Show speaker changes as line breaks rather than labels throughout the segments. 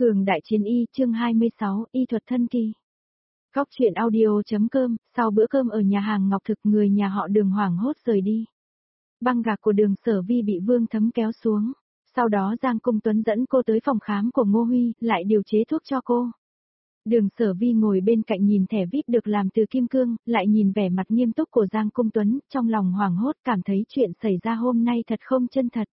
Cường đại chiến y chương 26, y thuật thân kỳ. Góc truyện audio.com, sau bữa cơm ở nhà hàng Ngọc Thực người nhà họ Đường hoảng hốt rời đi. Băng gạc của Đường Sở Vi bị Vương Thấm kéo xuống. Sau đó Giang Cung Tuấn dẫn cô tới phòng khám của Ngô Huy, lại điều chế thuốc cho cô. Đường Sở Vi ngồi bên cạnh nhìn thẻ VIP được làm từ kim cương, lại nhìn vẻ mặt nghiêm túc của Giang Cung Tuấn, trong lòng hoảng hốt cảm thấy chuyện xảy ra hôm nay thật không chân thật.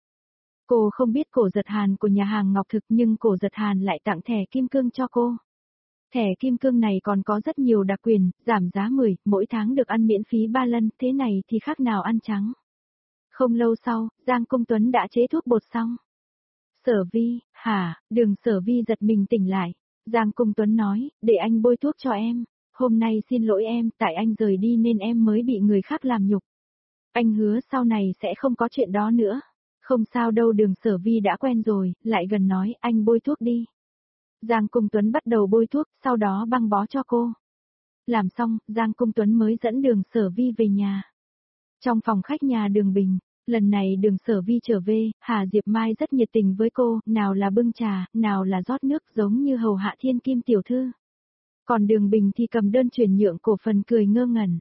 Cô không biết Cổ Giật Hàn của nhà hàng Ngọc Thực nhưng Cổ Giật Hàn lại tặng thẻ kim cương cho cô. Thẻ kim cương này còn có rất nhiều đặc quyền, giảm giá 10, mỗi tháng được ăn miễn phí 3 lần, thế này thì khác nào ăn trắng. Không lâu sau, Giang Cung Tuấn đã chế thuốc bột xong. Sở Vi, hả, Đường Sở Vi giật mình tỉnh lại. Giang Cung Tuấn nói, để anh bôi thuốc cho em. Hôm nay xin lỗi em, tại anh rời đi nên em mới bị người khác làm nhục. Anh hứa sau này sẽ không có chuyện đó nữa. Không sao đâu, Đường Sở Vi đã quen rồi, lại gần nói, anh bôi thuốc đi. Giang Cung Tuấn bắt đầu bôi thuốc, sau đó băng bó cho cô. Làm xong, Giang Cung Tuấn mới dẫn Đường Sở Vi về nhà. Trong phòng khách nhà Đường Bình, lần này Đường Sở Vi trở về, Hà Diệp Mai rất nhiệt tình với cô, nào là bưng trà, nào là rót nước giống như hầu hạ thiên kim tiểu thư. Còn Đường Bình thì cầm đơn chuyển nhượng cổ phần cười ngơ ngẩn.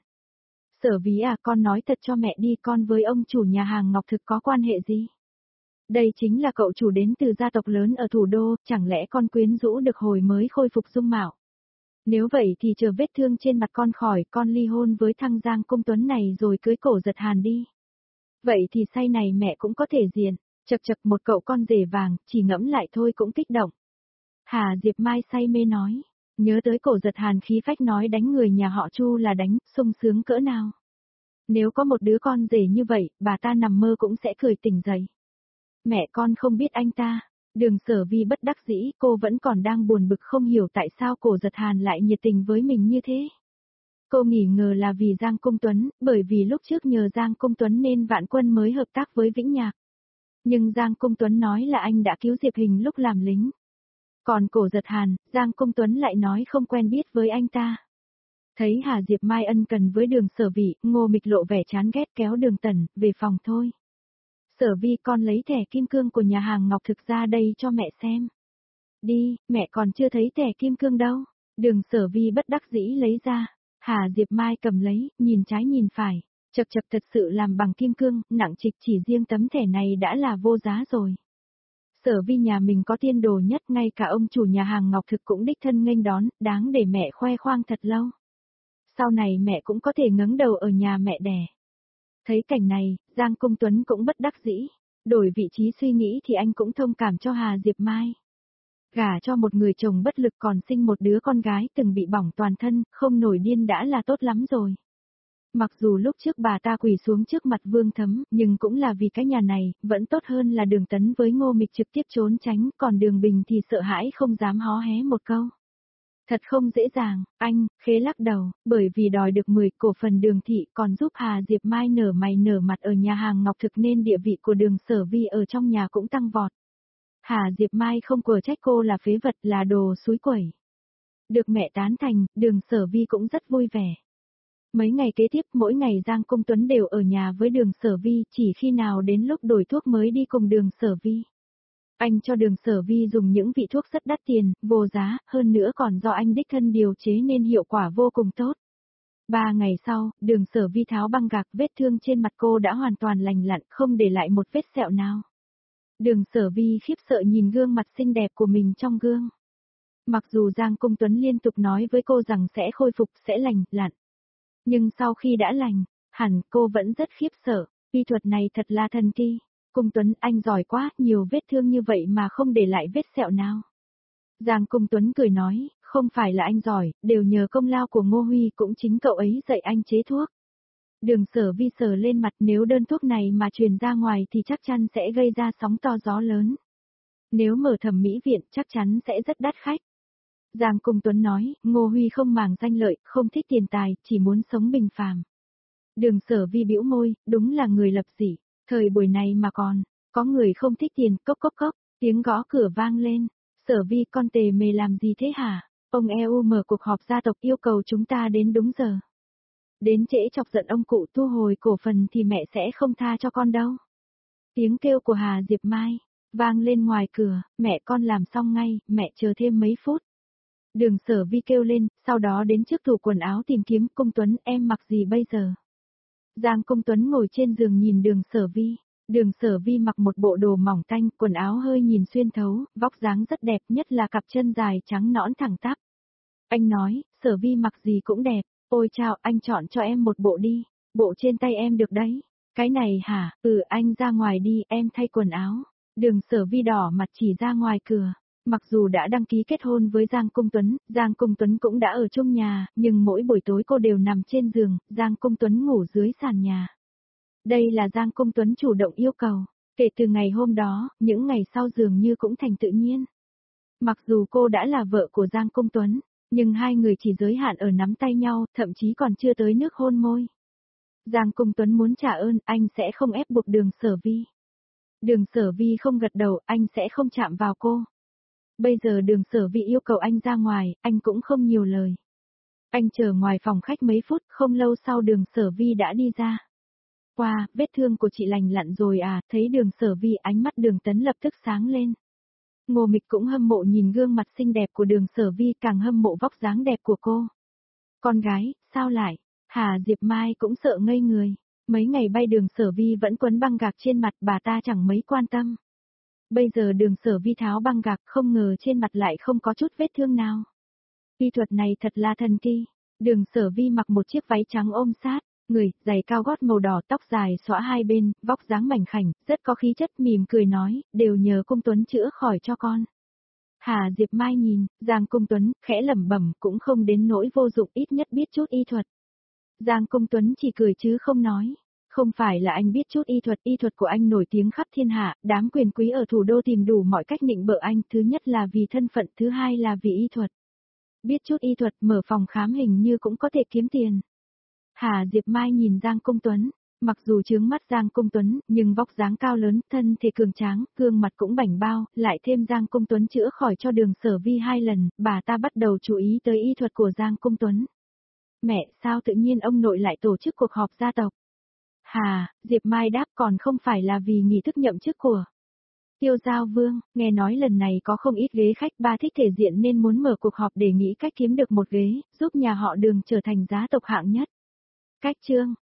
Sở Vi à, con nói thật cho mẹ đi, con với ông chủ nhà hàng Ngọc Thực có quan hệ gì? Đây chính là cậu chủ đến từ gia tộc lớn ở thủ đô, chẳng lẽ con quyến rũ được hồi mới khôi phục dung mạo? Nếu vậy thì chờ vết thương trên mặt con khỏi, con ly hôn với thằng Giang Cung Tuấn này rồi cưới Cổ Giật Hàn đi. Vậy thì say này mẹ cũng có thể diện, chật chật một cậu con rể vàng, chỉ ngẫm lại thôi cũng kích động. Hà Diệp Mai say mê nói, nhớ tới Cổ Giật Hàn khí phách nói đánh người nhà họ Chu là đánh, sung sướng cỡ nào. Nếu có một đứa con rể như vậy, bà ta nằm mơ cũng sẽ cười tỉnh dậy. Mẹ con không biết anh ta. Đường Sở Vi bất đắc dĩ, cô vẫn còn đang buồn bực không hiểu tại sao Cổ Giật Hàn lại nhiệt tình với mình như thế. Cô nghi ngờ là vì Giang Cung Tuấn, bởi vì lúc trước nhờ Giang Cung Tuấn nên Vạn Quân mới hợp tác với Vĩnh Nhạc. Nhưng Giang Cung Tuấn nói là anh đã cứu Diệp Hình lúc làm lính. Còn Cổ Giật Hàn, Giang Cung Tuấn lại nói không quen biết với anh ta. Thấy Hà Diệp Mai ân cần với Đường Sở Vi, Ngô Mịch lộ vẻ chán ghét kéo Đường Tần, về phòng thôi. Sở Vi, con lấy thẻ kim cương của nhà hàng Ngọc Thực ra đây cho mẹ xem. Đi, mẹ còn chưa thấy thẻ kim cương đâu. Đường Sở Vi bất đắc dĩ lấy ra. Hà Diệp Mai cầm lấy, nhìn trái nhìn phải. Chật chật, thật sự làm bằng kim cương, nặng trịch, chỉ riêng tấm thẻ này đã là vô giá rồi. Sở Vi nhà mình có tiên đồ nhất, ngay cả ông chủ nhà hàng Ngọc Thực cũng đích thân nghênh đón, đáng để mẹ khoe khoang thật lâu. Sau này mẹ cũng có thể ngẩng đầu ở nhà mẹ đẻ. Thấy cảnh này, Giang Cung Tuấn cũng bất đắc dĩ. Đổi vị trí suy nghĩ thì anh cũng thông cảm cho Hà Diệp Mai. Gả cho một người chồng bất lực còn sinh một đứa con gái từng bị bỏng toàn thân, không nổi điên đã là tốt lắm rồi. Mặc dù lúc trước bà ta quỳ xuống trước mặt Vương Thấm, nhưng cũng là vì cái nhà này, vẫn tốt hơn là Đường Tấn với Ngô Mịch trực tiếp trốn tránh, còn Đường Bình thì sợ hãi không dám hó hé một câu. Thật không dễ dàng, anh, khế lắc đầu, bởi vì đòi được 10 cổ phần Đường thị còn giúp Hà Diệp Mai nở mày nở mặt ở nhà hàng Ngọc Thực nên địa vị của Đường Sở Vi ở trong nhà cũng tăng vọt. Hà Diệp Mai không quở trách cô là phế vật, là đồ xúi quẩy. Được mẹ tán thành, Đường Sở Vi cũng rất vui vẻ. Mấy ngày kế tiếp mỗi ngày Giang Cung Tuấn đều ở nhà với Đường Sở Vi, chỉ khi nào đến lúc đổi thuốc mới đi cùng Đường Sở Vi. Anh cho Đường Sở Vi dùng những vị thuốc rất đắt tiền, vô giá, hơn nữa còn do anh đích thân điều chế nên hiệu quả vô cùng tốt. 3 ngày sau, Đường Sở Vi tháo băng gạc, vết thương trên mặt cô đã hoàn toàn lành lặn, không để lại một vết sẹo nào. Đường Sở Vi khiếp sợ nhìn gương mặt xinh đẹp của mình trong gương. Mặc dù Giang Cung Tuấn liên tục nói với cô rằng sẽ khôi phục, sẽ lành lặn. Nhưng sau khi đã lành, hẳn cô vẫn rất khiếp sợ, y thuật này thật là thần kỳ. Cung Tuấn, anh giỏi quá, nhiều vết thương như vậy mà không để lại vết sẹo nào. Giang Cung Tuấn cười nói, không phải là anh giỏi, đều nhờ công lao của Ngô Huy, cũng chính cậu ấy dạy anh chế thuốc. Đường Sở Vi sờ lên mặt, nếu đơn thuốc này mà truyền ra ngoài thì chắc chắn sẽ gây ra sóng to gió lớn. Nếu mở thẩm mỹ viện chắc chắn sẽ rất đắt khách. Giang Cung Tuấn nói, Ngô Huy không màng danh lợi, không thích tiền tài, chỉ muốn sống bình phàm. Đường Sở Vi bĩu môi, đúng là người lập dị. Thời buổi này mà còn, có người không thích tiền, cốc cốc cốc, tiếng gõ cửa vang lên. Sở Vi, con tề mề làm gì thế hả? Ông EU mở cuộc họp gia tộc yêu cầu chúng ta đến đúng giờ. Đến trễ chọc giận ông cụ, thu hồi cổ phần thì mẹ sẽ không tha cho con đâu. Tiếng kêu của Hà Diệp Mai, Vang lên ngoài cửa, mẹ con làm xong ngay, mẹ chờ thêm mấy phút. Đường Sở Vi kêu lên, sau đó đến trước tủ quần áo tìm kiếm. Công Tuấn, em mặc gì bây giờ? Giang Công Tuấn ngồi trên giường nhìn Đường Sở Vi. Đường Sở Vi mặc một bộ đồ mỏng tanh, quần áo hơi nhìn xuyên thấu, vóc dáng rất đẹp, nhất là cặp chân dài trắng nõn thẳng tắp. Anh nói, Sở Vi mặc gì cũng đẹp. Ôi chao, anh chọn cho em một bộ đi. Bộ trên tay em được đấy. Cái này hả? Anh ra ngoài đi, em thay quần áo. Đường Sở Vi đỏ mặt chỉ ra ngoài cửa. Mặc dù đã đăng ký kết hôn với Giang Công Tuấn cũng đã ở chung nhà, nhưng mỗi buổi tối cô đều nằm trên giường, Giang Công Tuấn ngủ dưới sàn nhà. Đây là Giang Công Tuấn chủ động yêu cầu. Kể từ ngày hôm đó, những ngày sau dường như cũng thành tự nhiên. Mặc dù cô đã là vợ của Giang Công Tuấn, nhưng hai người chỉ giới hạn ở nắm tay nhau, thậm chí còn chưa tới nước hôn môi. Giang Công Tuấn muốn trả ơn, anh sẽ không ép buộc Đường Sở Vi. Đường Sở Vi không gật đầu, anh sẽ không chạm vào cô. Bây giờ Đường Sở Vi yêu cầu anh ra ngoài, anh cũng không nhiều lời. Anh chờ ngoài phòng khách mấy phút, không lâu sau Đường Sở Vi đã đi ra. Wow, vết thương của chị lành lặn rồi à, thấy Đường Sở Vi, ánh mắt Đường Tấn lập tức sáng lên. Ngô Mịch cũng hâm mộ nhìn gương mặt xinh đẹp của Đường Sở Vi, càng hâm mộ vóc dáng đẹp của cô. Con gái, sao lại? Hà Diệp Mai cũng sợ ngây người. Mấy ngày bay Đường Sở Vi vẫn quấn băng gạc trên mặt, bà ta chẳng mấy quan tâm. Bây giờ Đường Sở Vi tháo băng gạc, không ngờ trên mặt lại không có chút vết thương nào. Y thuật này thật là thần kỳ. Đường Sở Vi mặc một chiếc váy trắng ôm sát, người, giày cao gót màu đỏ, tóc dài xõa hai bên, vóc dáng mảnh khảnh, rất có khí chất, mỉm cười nói, đều nhờ Công Tuấn chữa khỏi cho con. Hà Diệp Mai nhìn, Giang Công Tuấn, khẽ lẩm bẩm, cũng không đến nỗi vô dụng, ít nhất biết chút y thuật. Giang Công Tuấn chỉ cười chứ không nói. Không phải là anh biết chút y thuật của anh nổi tiếng khắp thiên hạ, đám quyền quý ở thủ đô tìm đủ mọi cách nịnh bợ anh, thứ nhất là vì thân phận, thứ hai là vì y thuật. Biết chút y thuật, mở phòng khám hình như cũng có thể kiếm tiền. Hà Diệp Mai nhìn Giang Công Tuấn, mặc dù chướng mắt Giang Công Tuấn, nhưng vóc dáng cao lớn, thân thể cường tráng, gương mặt cũng bảnh bao, lại thêm Giang Công Tuấn chữa khỏi cho Đường Sở Vi 2 lần, bà ta bắt đầu chú ý tới y thuật của Giang Công Tuấn. Mẹ, sao tự nhiên ông nội lại tổ chức cuộc họp gia tộc? Hà, Diệp Mai đáp, còn không phải là vì nghi thức nhậm chức của Tiêu Giao Vương, nghe nói lần này có không ít ghế khách, ba thích thể diện nên muốn mở cuộc họp để nghĩ cách kiếm được một ghế, giúp nhà họ Đường trở thành gia tộc hạng nhất. Cách chương